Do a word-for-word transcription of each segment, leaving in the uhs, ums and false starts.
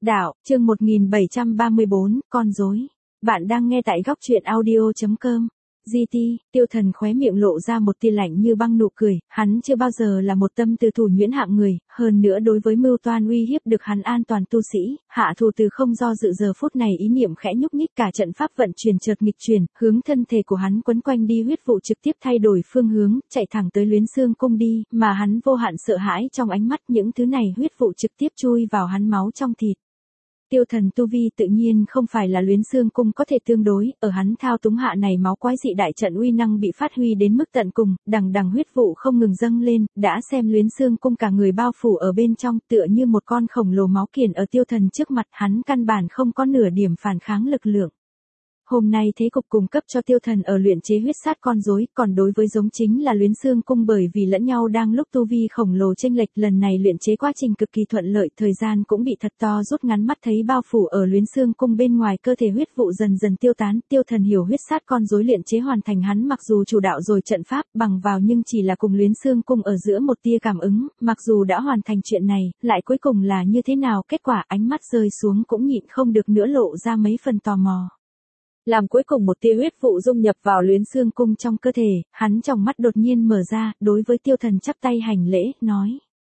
Đạo, chương một nghìn bảy trăm ba mươi bốn, con rối. Bạn đang nghe tại góc truyện audio.com. giê tê, Tiêu Thần khóe miệng lộ ra một tia lạnh như băng nụ cười, hắn chưa bao giờ là một tâm tư thủ nhuyễn hạng người, hơn nữa đối với mưu toan uy hiếp được hắn an toàn tu sĩ, hạ thủ từ không do dự giờ phút này ý niệm khẽ nhúc nhích cả trận pháp vận chuyển chợt nghịch chuyển, hướng thân thể của hắn quấn quanh đi huyết vụ trực tiếp thay đổi phương hướng, chạy thẳng tới Luyến Xương Cung đi, mà hắn vô hạn sợ hãi trong ánh mắt những thứ này huyết vụ trực tiếp chui vào hắn máu trong thịt. Tiêu Thần tu vi tự nhiên không phải là Luyến Xương Cung có thể tương đối, ở hắn thao túng hạ này máu quái dị đại trận uy năng bị phát huy đến mức tận cùng, đằng đằng huyết vụ không ngừng dâng lên, đã xem Luyến Xương Cung cả người bao phủ ở bên trong, tựa như một con khổng lồ máu kiền ở Tiêu Thần trước mặt, hắn căn bản không có nửa điểm phản kháng lực lượng. Hôm nay thế cục cung cấp cho Tiêu Thần ở luyện chế huyết sát con rối, còn đối với giống chính là Luyến Xương Cung bởi vì lẫn nhau đang lúc tu vi khổng lồ chênh lệch, lần này luyện chế quá trình cực kỳ thuận lợi, thời gian cũng bị thật to rút ngắn, mắt thấy bao phủ ở Luyến Xương Cung bên ngoài cơ thể huyết vụ dần dần tiêu tán, Tiêu Thần hiểu huyết sát con rối luyện chế hoàn thành, hắn mặc dù chủ đạo rồi trận pháp bằng vào nhưng chỉ là cùng Luyến Xương Cung ở giữa một tia cảm ứng, mặc dù đã hoàn thành chuyện này, lại cuối cùng là như thế nào, kết quả ánh mắt rơi xuống cũng nhịn không được nữa lộ ra mấy phần tò mò. Làm cuối cùng một tia huyết vụ dung nhập vào Luyến Xương Cung trong cơ thể, hắn trong mắt đột nhiên mở ra, đối với Tiêu Thần chắp tay hành lễ, nói.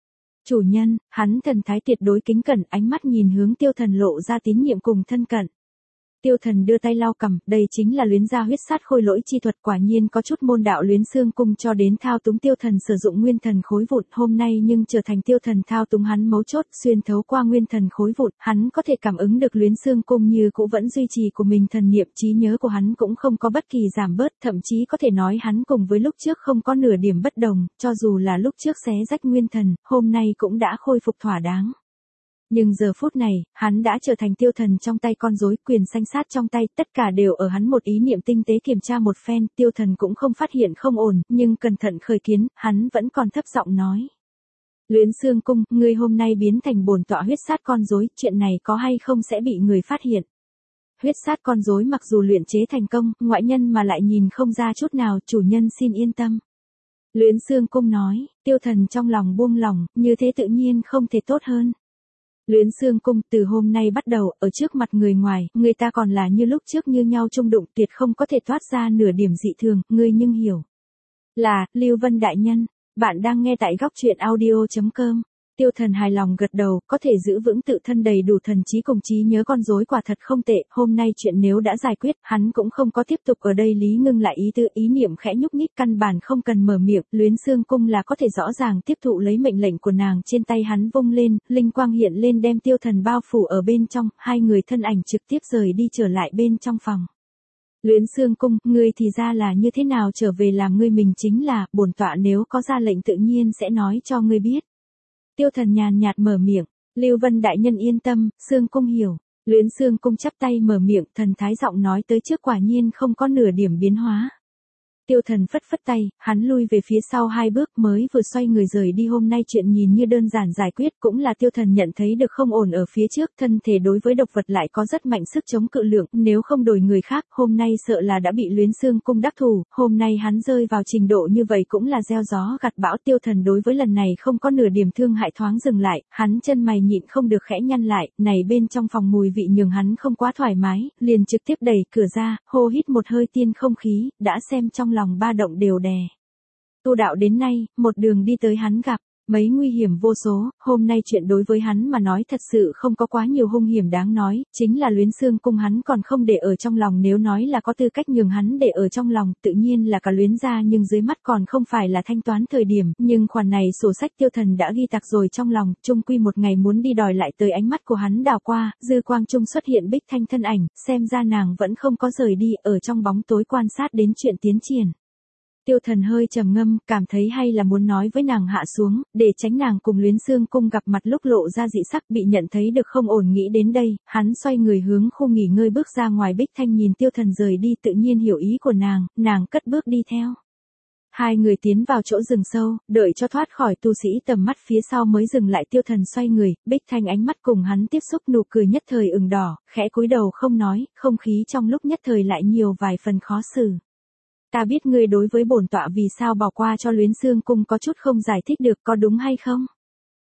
Chủ nhân, hắn thần thái tuyệt đối kính cẩn, ánh mắt nhìn hướng Tiêu Thần lộ ra tín nhiệm cùng thân cận. Tiêu Thần đưa tay lau cằm, đây chính là luyến gia huyết sát khôi lỗi chi thuật, quả nhiên có chút môn đạo Luyến Xương Cung cho đến thao túng Tiêu Thần sử dụng nguyên thần khối vụn, hôm nay nhưng trở thành Tiêu Thần thao túng hắn mấu chốt, xuyên thấu qua nguyên thần khối vụn, hắn có thể cảm ứng được Luyến Xương Cung như cũ vẫn duy trì của mình, thần niệm trí nhớ của hắn cũng không có bất kỳ giảm bớt, thậm chí có thể nói hắn cùng với lúc trước không có nửa điểm bất đồng, cho dù là lúc trước xé rách nguyên thần, hôm nay cũng đã khôi phục thỏa đáng. Nhưng giờ phút này, hắn đã trở thành Tiêu Thần trong tay con rối, quyền sanh sát trong tay, tất cả đều ở hắn một ý niệm tinh tế kiểm tra một phen, Tiêu Thần cũng không phát hiện không ổn, nhưng cẩn thận khởi kiến, hắn vẫn còn thấp giọng nói. Luyến Xương Cung, ngươi hôm nay biến thành bổn tọa huyết sát con rối, chuyện này có hay không sẽ bị người phát hiện. Huyết sát con rối mặc dù luyện chế thành công, ngoại nhân mà lại nhìn không ra chút nào, chủ nhân xin yên tâm. Luyến Xương Cung nói, Tiêu Thần trong lòng buông lỏng, như thế tự nhiên không thể tốt hơn. Luyến Xương Cung, từ hôm nay bắt đầu, ở trước mặt người ngoài, người ta còn là như lúc trước như nhau chung đụng, tuyệt không có thể thoát ra nửa điểm dị thường, ngươi nhưng hiểu. Là, Lưu Vân đại nhân, bạn đang nghe tại góc truyện audio.com. Tiêu Thần hài lòng gật đầu, có thể giữ vững tự thân đầy đủ thần trí cùng trí nhớ con rối quả thật không tệ, hôm nay chuyện nếu đã giải quyết, hắn cũng không có tiếp tục ở đây lý ngưng lại ý tư, ý niệm khẽ nhúc nhích, căn bản không cần mở miệng, Luyến Xương Cung là có thể rõ ràng tiếp thụ lấy mệnh lệnh của nàng, trên tay hắn vung lên, linh quang hiện lên đem Tiêu Thần bao phủ ở bên trong, hai người thân ảnh trực tiếp rời đi trở lại bên trong phòng. Luyến Xương Cung, ngươi thì ra là như thế nào, trở về làm ngươi mình chính là, bổn tọa nếu có ra lệnh tự nhiên sẽ nói cho ngươi biết. Tiêu Thần nhàn nhạt mở miệng, Lưu Vân đại nhân yên tâm, Xương Cung hiểu. Luyến Xương Cung chắp tay mở miệng, thần thái giọng nói tới trước quả nhiên không có nửa điểm biến hóa. Tiêu Thần phất phất tay, hắn lui về phía sau hai bước, mới vừa xoay người rời đi, hôm nay chuyện nhìn như đơn giản giải quyết, cũng là Tiêu Thần nhận thấy được không ổn ở phía trước, thân thể đối với độc vật lại có rất mạnh sức chống cự lượng, nếu không đổi người khác, hôm nay sợ là đã bị Luyến Xương Cung đắc thủ, hôm nay hắn rơi vào trình độ như vậy cũng là gieo gió gặt bão. Tiêu Thần đối với lần này không có nửa điểm thương hại, thoáng dừng lại, hắn chân mày nhịn không được khẽ nhăn lại, này bên trong phòng mùi vị nhường hắn không quá thoải mái, liền trực tiếp đẩy cửa ra, hô hít một hơi tiên không khí, đã xem trong lòng ba động đều đè. Tu đạo đến nay, một đường đi tới hắn gặp mấy nguy hiểm vô số, hôm nay chuyện đối với hắn mà nói thật sự không có quá nhiều hung hiểm đáng nói, chính là Luyến Xương Cung hắn còn không để ở trong lòng, nếu nói là có tư cách nhường hắn để ở trong lòng, tự nhiên là cả Luyến gia, nhưng dưới mắt còn không phải là thanh toán thời điểm, nhưng khoản này sổ sách Tiêu Thần đã ghi tạc rồi trong lòng, chung quy một ngày muốn đi đòi lại, tới ánh mắt của hắn đảo qua, dư quang trung xuất hiện Bích Thanh thân ảnh, xem ra nàng vẫn không có rời đi, ở trong bóng tối quan sát đến chuyện tiến triển. Tiêu Thần hơi trầm ngâm, cảm thấy hay là muốn nói với nàng hạ xuống, để tránh nàng cùng Luyến Xương Cung gặp mặt lúc lộ ra dị sắc, bị nhận thấy được không ổn, nghĩ đến đây, hắn xoay người hướng khu nghỉ ngơi bước ra ngoài. Bích Thanh nhìn Tiêu Thần rời đi tự nhiên hiểu ý của nàng, nàng cất bước đi theo. Hai người tiến vào chỗ rừng sâu, đợi cho thoát khỏi tu sĩ tầm mắt phía sau mới dừng lại. Tiêu Thần xoay người, Bích Thanh ánh mắt cùng hắn tiếp xúc, nụ cười nhất thời ửng đỏ, khẽ cúi đầu không nói, không khí trong lúc nhất thời lại nhiều vài phần khó xử. Ta biết ngươi đối với bổn tọa vì sao bỏ qua cho Luyến Xương Cung có chút không giải thích được, có đúng hay không?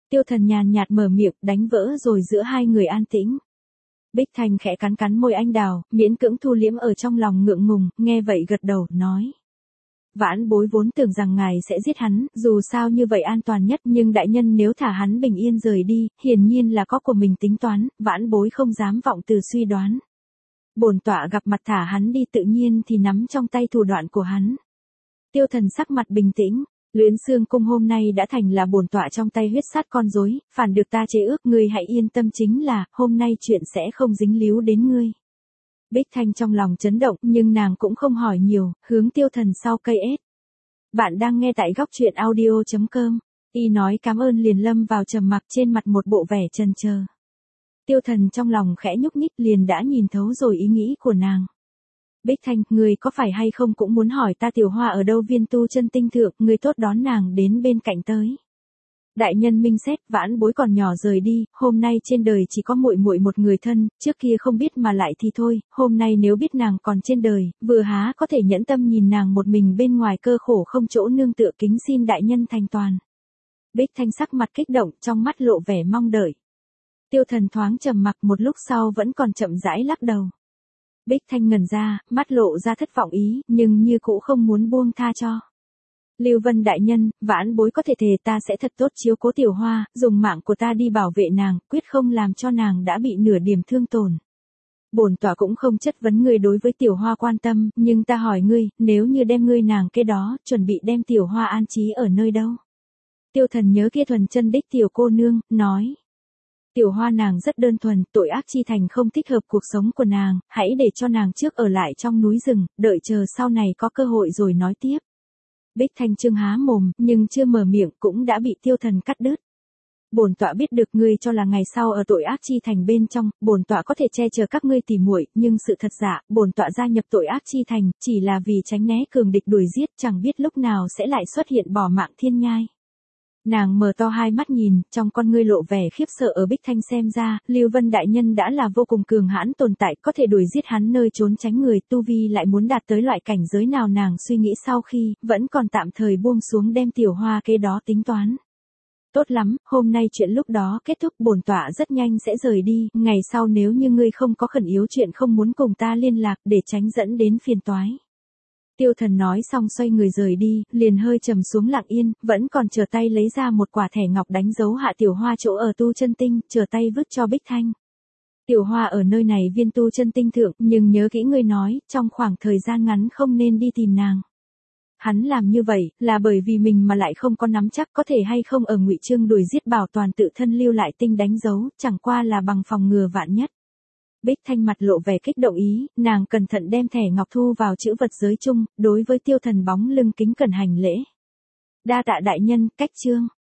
Tiêu Thần nhàn nhạt mở miệng, đánh vỡ rồi giữa hai người an tĩnh. Bích Thanh khẽ cắn cắn môi anh đào, miễn cưỡng thu liễm ở trong lòng ngượng ngùng, nghe vậy gật đầu, nói. Vãn bối vốn tưởng rằng ngài sẽ giết hắn, dù sao như vậy an toàn nhất, nhưng đại nhân nếu thả hắn bình yên rời đi, hiển nhiên là có của mình tính toán, vãn bối không dám vọng từ suy đoán. Bổn tọa gặp mặt thả hắn đi tự nhiên thì nắm trong tay thủ đoạn của hắn. Tiêu Thần sắc mặt bình tĩnh, Luyến Xương Cung hôm nay đã thành là bổn tọa trong tay huyết sát con rối, phản được ta chế ước, ngươi hãy yên tâm, chính là hôm nay chuyện sẽ không dính líu đến ngươi. Bích Thanh trong lòng chấn động, nhưng nàng cũng không hỏi nhiều, hướng Tiêu Thần sau cây ết. Bạn đang nghe tại góc truyện audio chấm com. Y nói cảm ơn liền lâm vào trầm mặc, trên mặt một bộ vẻ chần chờ. Tiêu Thần trong lòng khẽ nhúc nhích, liền đã nhìn thấu rồi ý nghĩ của nàng. Bích Thanh, người có phải hay không cũng muốn hỏi ta Tiểu Hoa ở đâu? Viên tu chân tinh thượng, người tốt đón nàng đến bên cạnh tới. Đại nhân minh xét, vãn bối còn nhỏ rời đi, hôm nay trên đời chỉ có muội muội một người thân, trước kia không biết mà lại thì thôi, hôm nay nếu biết nàng còn trên đời, vừa há có thể nhẫn tâm nhìn nàng một mình bên ngoài cơ khổ không chỗ nương tựa, kính xin đại nhân thành toàn. Bích Thanh sắc mặt kích động, trong mắt lộ vẻ mong đợi. Tiêu Thần thoáng trầm mặc, một lúc sau vẫn còn chậm rãi lắc đầu. Bích Thanh ngẩn ra, mắt lộ ra thất vọng ý, nhưng như cũ không muốn buông tha cho. Lưu Vân đại nhân, vãn bối có thể thề ta sẽ thật tốt chiếu cố Tiểu Hoa, dùng mạng của ta đi bảo vệ nàng, quyết không làm cho nàng đã bị nửa điểm thương tổn. Bổn tọa cũng không chất vấn ngươi đối với Tiểu Hoa quan tâm, nhưng ta hỏi ngươi, nếu như đem ngươi nàng kế đó, chuẩn bị đem Tiểu Hoa an trí ở nơi đâu? Tiêu Thần nhớ kia thuần chân đích tiểu cô nương, nói. Tiểu Hoa nàng rất đơn thuần, tội ác chi thành không thích hợp cuộc sống của nàng, hãy để cho nàng trước ở lại trong núi rừng, đợi chờ sau này có cơ hội rồi nói tiếp. Bích Thanh trương há mồm, nhưng chưa mở miệng cũng đã bị Tiêu Thần cắt đứt. Bổn tọa biết được ngươi cho là ngày sau ở tội ác chi thành bên trong, bổn tọa có thể che chở các ngươi tỉ muội, nhưng sự thật giả, bổn tọa gia nhập tội ác chi thành, chỉ là vì tránh né cường địch đuổi giết, chẳng biết lúc nào sẽ lại xuất hiện bỏ mạng thiên nhai. Nàng mở to hai mắt nhìn, trong con ngươi lộ vẻ khiếp sợ. Ở Bích Thanh xem ra, Lưu Vân đại nhân đã là vô cùng cường hãn tồn tại, có thể đuổi giết hắn nơi trốn tránh người, tu vi lại muốn đạt tới loại cảnh giới nào? Nàng suy nghĩ sau khi, vẫn còn tạm thời buông xuống đem Tiểu Hoa kế đó tính toán. Tốt lắm, hôm nay chuyện lúc đó kết thúc, bổn tọa rất nhanh sẽ rời đi, ngày sau nếu như ngươi không có khẩn yếu chuyện không muốn cùng ta liên lạc để tránh dẫn đến phiền toái. Tiêu Thần nói xong xoay người rời đi, liền hơi trầm xuống lặng yên, vẫn còn chờ tay lấy ra một quả thẻ ngọc đánh dấu hạ Tiểu Hoa chỗ ở tu chân tinh, chờ tay vứt cho Bích Thanh. Tiểu Hoa ở nơi này viên tu chân tinh thượng, nhưng nhớ kỹ ngươi nói, trong khoảng thời gian ngắn không nên đi tìm nàng. Hắn làm như vậy, là bởi vì mình mà lại không có nắm chắc có thể hay không ở ngụy trương đuổi giết bảo toàn tự thân lưu lại tinh đánh dấu, chẳng qua là bằng phòng ngừa vạn nhất. Bích Thanh mặt lộ vẻ kích động ý, nàng cẩn thận đem thẻ ngọc thu vào chữ vật giới chung, đối với Tiêu Thần bóng lưng kính cẩn hành lễ. Đa tạ đại nhân, cách chương.